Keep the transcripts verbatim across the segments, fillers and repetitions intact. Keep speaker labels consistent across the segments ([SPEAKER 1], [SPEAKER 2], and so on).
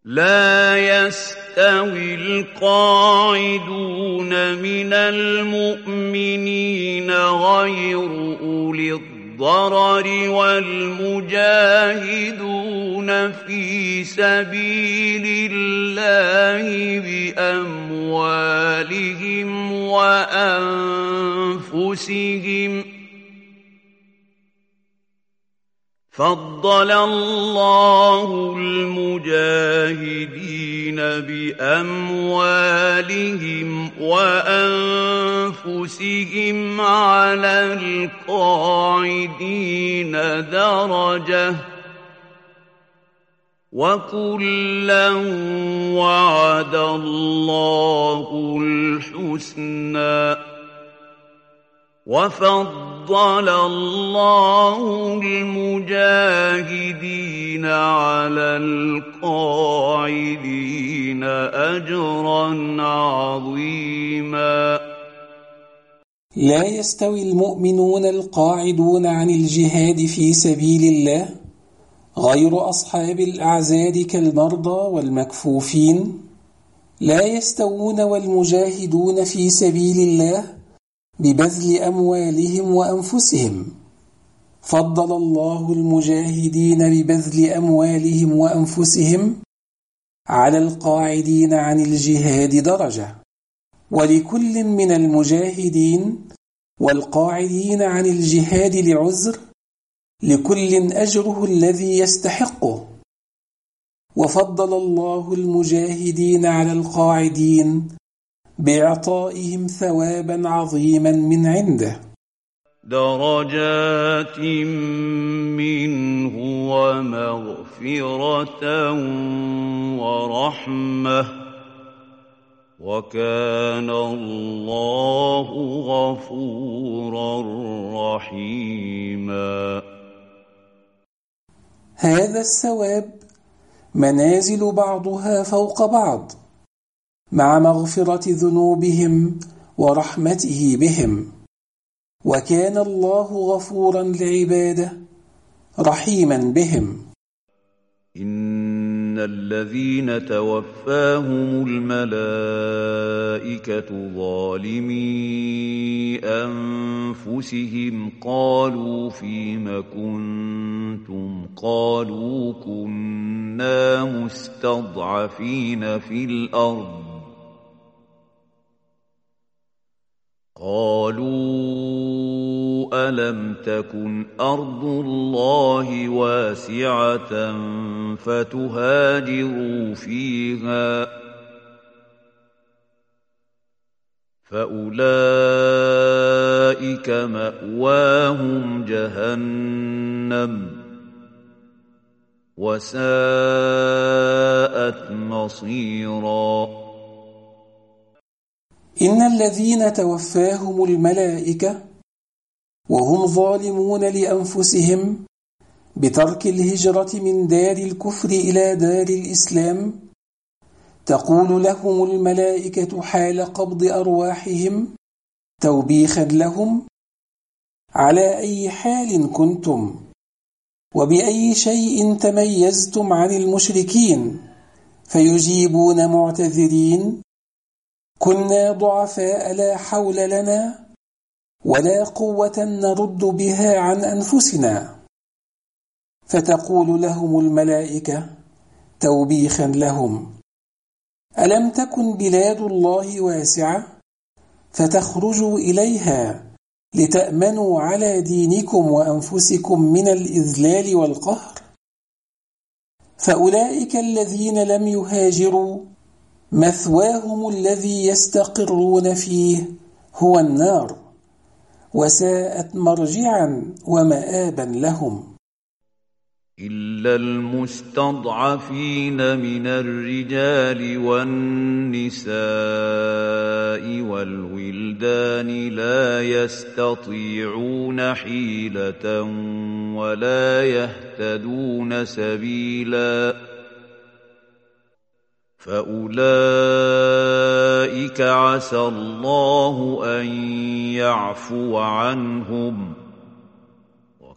[SPEAKER 1] لا يستوي القاعدون من المؤمنين غير أولي الضرر والمجاهدون في سبيل الله بأموالهم وأنفسهم. فضل الله المجاهدين بأموالهم وأنفسهم على القاعدين درجة، وكلا وعد الله الحسنى. وفضل الله المجاهدين على القاعدين أجرا عظيما.
[SPEAKER 2] لا يستوي المؤمنون القاعدون عن الجهاد في سبيل الله غير أصحاب الأعذار كالمرضى والمكفوفين. لا يستوون والمجاهدون في سبيل الله ببذل أموالهم وأنفسهم. فضل الله المجاهدين ببذل أموالهم وأنفسهم على القاعدين عن الجهاد درجة، ولكل من المجاهدين والقاعدين عن الجهاد لعذر، لكل أجره الذي يستحقه. وفضل الله المجاهدين على القاعدين بإعطائهم ثوابا عظيما من عنده،
[SPEAKER 1] درجات منه ومغفرة ورحمة، وكان الله غفورا رحيما.
[SPEAKER 2] هذا الثواب منازل بعضها فوق بعض، مع مغفرة ذنوبهم ورحمته بهم، وكان الله غفورا لعباده رحيما بهم.
[SPEAKER 1] إن الذين توفاهم الملائكة ظالمي أنفسهم قالوا فيم كنتم؟ قالوا كنا مستضعفين في الأرض. قالوا ألم تكن أرض الله واسعة فتهاجروا فيها؟ فأولئك مأواهم جهنم وساءت مصيرا.
[SPEAKER 2] إن الذين توفاهم الملائكة وهم ظالمون لأنفسهم بترك الهجرة من دار الكفر إلى دار الإسلام، تقول لهم الملائكة حال قبض أرواحهم توبيخا لهم: على أي حال كنتم؟ وبأي شيء تميزتم عن المشركين؟ فيجيبون معتذرين: كنا ضعفاء لا حول لنا ولا قوة نرد بها عن أنفسنا. فتقول لهم الملائكة توبيخا لهم: ألم تكن بلاد الله واسعة فتخرجوا إليها لتأمنوا على دينكم وأنفسكم من الإذلال والقهر؟ فأولئك الذين لم يهاجروا مثواهم الذي يستقرون فيه هو النار، وساءت مرجعا ومآبا لهم.
[SPEAKER 1] إلا المستضعفين من الرجال والنساء والولدان لا يستطيعون حيلة ولا يهتدون سبيلا، فأولئك عسى الله أن يعفو عنهم،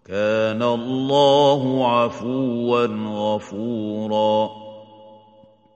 [SPEAKER 1] وكان الله عفوا غفورا.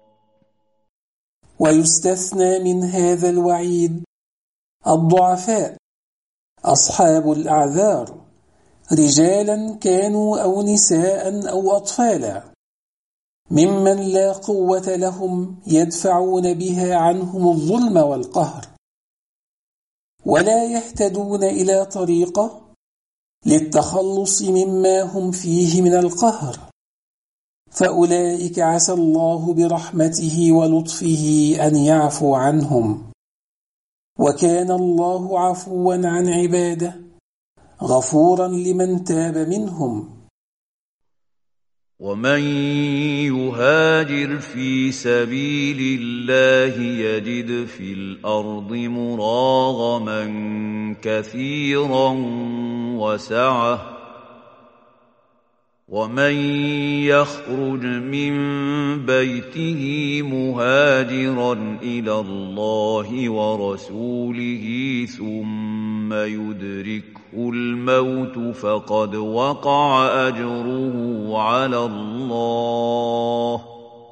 [SPEAKER 2] ويستثنى من هذا الوعيد الضعفاء أصحاب الأعذار، رجالا كانوا أو نساء أو أطفالا، ممن لا قوة لهم يدفعون بها عنهم الظلم والقهر، ولا يهتدون إلى طريقة للتخلص مما هم فيه من القهر، فأولئك عسى الله برحمته ولطفه أن يعفو عنهم، وكان الله عفوا عن عباده غفورا لمن تاب منهم.
[SPEAKER 1] ومن يهاجر في سبيل الله يجد في الأرض مراغما كثيرا وسعة، ومن يخرج من بيته مهاجرا إلى الله ورسوله ثم يدركه الموت فقد وقع أجره على الله،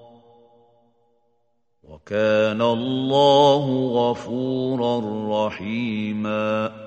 [SPEAKER 1] وكان الله غفورا رحيما.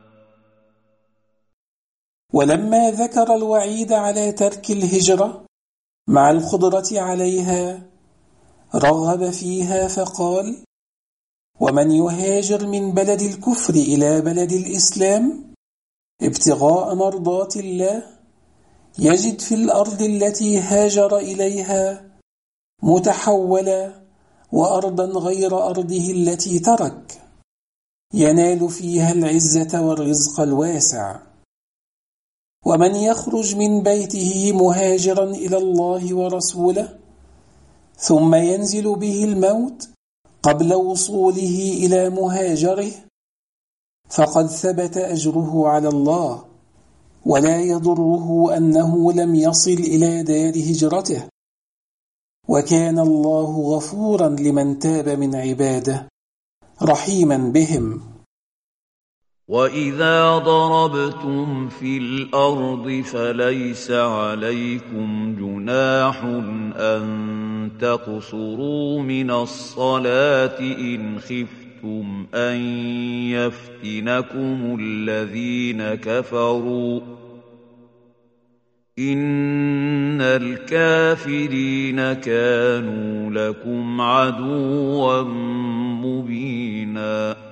[SPEAKER 2] ولما ذكر الوعيد على ترك الهجرة مع القدرة عليها رغب فيها فقال: ومن يهاجر من بلد الكفر إلى بلد الإسلام ابتغاء مرضات الله يجد في الأرض التي هاجر إليها متحولة وأرضا غير أرضه التي ترك، ينال فيها العزة والرزق الواسع. ومن يخرج من بيته مهاجرا إلى الله ورسوله ثم ينزل به الموت قبل وصوله إلى مهاجره فقد ثبت أجره على الله، ولا يضره أنه لم يصل إلى دار هجرته، وكان الله غفورا لمن تاب من عباده رحيما بهم.
[SPEAKER 1] وَإِذَا ضَرَبْتُمْ فِي الْأَرْضِ فَلَيْسَ عَلَيْكُمْ جُنَاحٌ أَن تَقْصُرُوا مِنَ الصَّلَاةِ إِنْ خِفْتُمْ أَن يَفْتِنَكُمُ الَّذِينَ كَفَرُوا ۚ إِنَّ الْكَافِرِينَ كَانُوا لَكُمْ عَدُوًّا مُّبِينًا.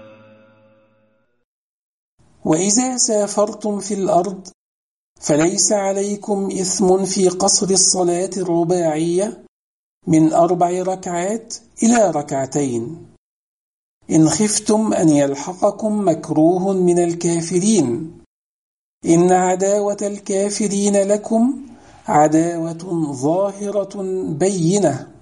[SPEAKER 2] وإذا سافرتم في الأرض فليس عليكم إثم في قصر الصلاة الرباعية من أربع ركعات إلى ركعتين، إن خفتم أن يلحقكم مكروه من الكافرين، إن عداوة الكافرين لكم عداوة ظاهرة بينة.